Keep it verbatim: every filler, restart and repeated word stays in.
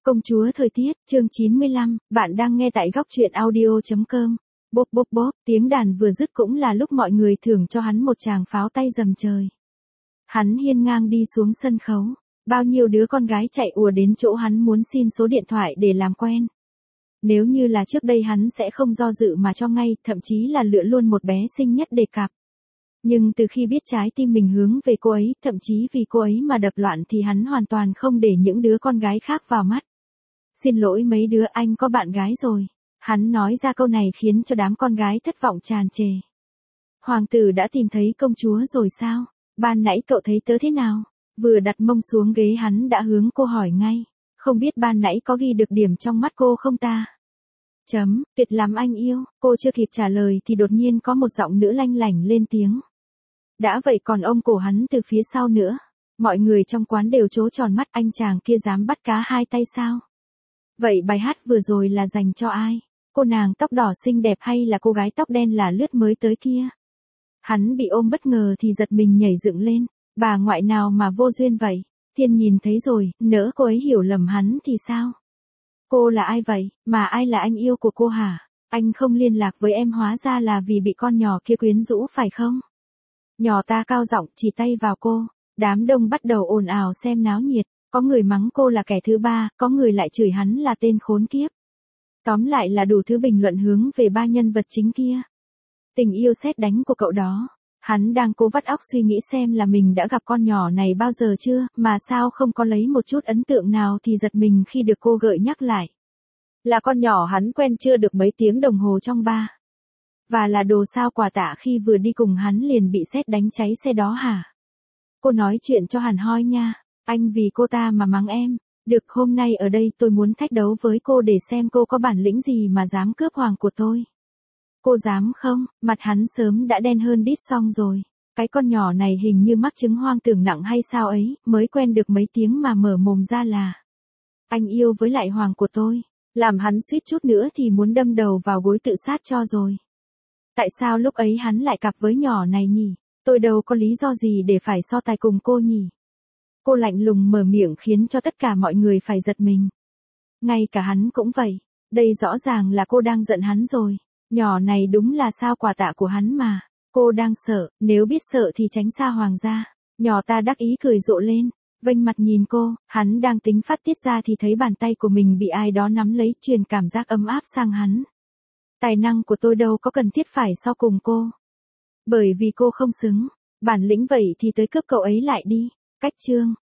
Công chúa thời tiết, chương chín mươi lăm, bạn đang nghe tại góc truyện audio.com. Bốp bốp bốp, tiếng đàn vừa dứt cũng là lúc mọi người thưởng cho hắn một tràng pháo tay rầm trời. Hắn hiên ngang đi xuống sân khấu, bao nhiêu đứa con gái chạy ùa đến chỗ hắn muốn xin số điện thoại để làm quen. Nếu như là trước đây hắn sẽ không do dự mà cho ngay, thậm chí là lựa luôn một bé xinh nhất để cặp. Nhưng từ khi biết trái tim mình hướng về cô ấy, thậm chí vì cô ấy mà đập loạn thì hắn hoàn toàn không để những đứa con gái khác vào mắt. Xin lỗi mấy đứa, anh có bạn gái rồi. Hắn nói ra câu này khiến cho đám con gái thất vọng tràn trề. Hoàng tử đã tìm thấy công chúa rồi sao? Ban nãy cậu thấy tớ thế nào? Vừa đặt mông xuống ghế hắn đã hướng cô hỏi ngay. Không biết ban nãy có ghi được điểm trong mắt cô không ta? Chấm, tuyệt lắm anh yêu. Cô chưa kịp trả lời thì đột nhiên có một giọng nữ lanh lảnh lên tiếng. Đã vậy còn ôm cổ hắn từ phía sau nữa. Mọi người trong quán đều trố tròn mắt, anh chàng kia dám bắt cá hai tay sao? Vậy bài hát vừa rồi là dành cho ai? Cô nàng tóc đỏ xinh đẹp hay là cô gái tóc đen là lướt mới tới kia? Hắn bị ôm bất ngờ thì giật mình nhảy dựng lên. Bà ngoại nào mà vô duyên vậy? Thiên nhìn thấy rồi, nỡ cô ấy hiểu lầm hắn thì sao? Cô là ai vậy? Mà ai là anh yêu của cô hả? Anh không liên lạc với em hóa ra là vì bị con nhỏ kia quyến rũ phải không? Nhỏ ta cao giọng chỉ tay vào cô. Đám đông bắt đầu ồn ào xem náo nhiệt. Có người mắng cô là kẻ thứ ba, có người lại chửi hắn là tên khốn kiếp. Tóm lại là đủ thứ bình luận hướng về ba nhân vật chính kia. Tình yêu sét đánh của cậu đó. Hắn đang cố vắt óc suy nghĩ xem là mình đã gặp con nhỏ này bao giờ chưa, mà sao không có lấy một chút ấn tượng nào thì giật mình khi được cô gợi nhắc lại. Là con nhỏ hắn quen chưa được mấy tiếng đồng hồ trong ba. Và là đồ sao quà tạ khi vừa đi cùng hắn liền bị sét đánh cháy xe đó hả? Cô nói chuyện cho hẳn hoi nha. Anh vì cô ta mà mắng em. Được, hôm nay ở đây tôi muốn thách đấu với cô để xem cô có bản lĩnh gì mà dám cướp hoàng của tôi. Cô dám không? Mặt hắn sớm đã đen hơn đít xong rồi. Cái con nhỏ này hình như mắc chứng hoang tưởng nặng hay sao ấy, mới quen được mấy tiếng mà mở mồm ra là. Anh yêu với lại hoàng của tôi. Làm hắn suýt chút nữa thì muốn đâm đầu vào gối tự sát cho rồi. Tại sao lúc ấy hắn lại cặp với nhỏ này nhỉ? Tôi đâu có lý do gì để phải so tài cùng cô nhỉ? Cô lạnh lùng mở miệng khiến cho tất cả mọi người phải giật mình. Ngay cả hắn cũng vậy. Đây rõ ràng là cô đang giận hắn rồi. Nhỏ này đúng là sao quà tạ của hắn mà. Cô đang sợ, nếu biết sợ thì tránh xa hoàng gia. Nhỏ ta đắc ý cười rộ lên. Vênh mặt nhìn cô, hắn đang tính phát tiết ra thì thấy bàn tay của mình bị ai đó nắm lấy, truyền cảm giác ấm áp sang hắn. Tài năng của tôi đâu có cần thiết phải so cùng cô. Bởi vì cô không xứng. Bản lĩnh vậy thì tới cướp cậu ấy lại đi. Cách chương.